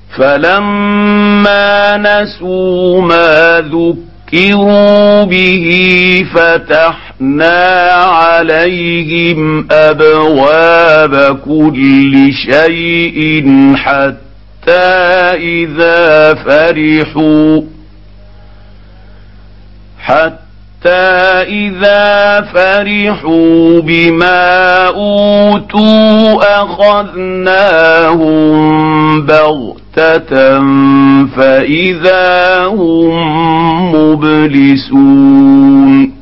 فلما نسوا ما ذكروا به فتحنا عليهم أبواب كل شيء حتى إذا فرحوا بما أوتوا أخذناهم بغتة فإذا هم مبلسون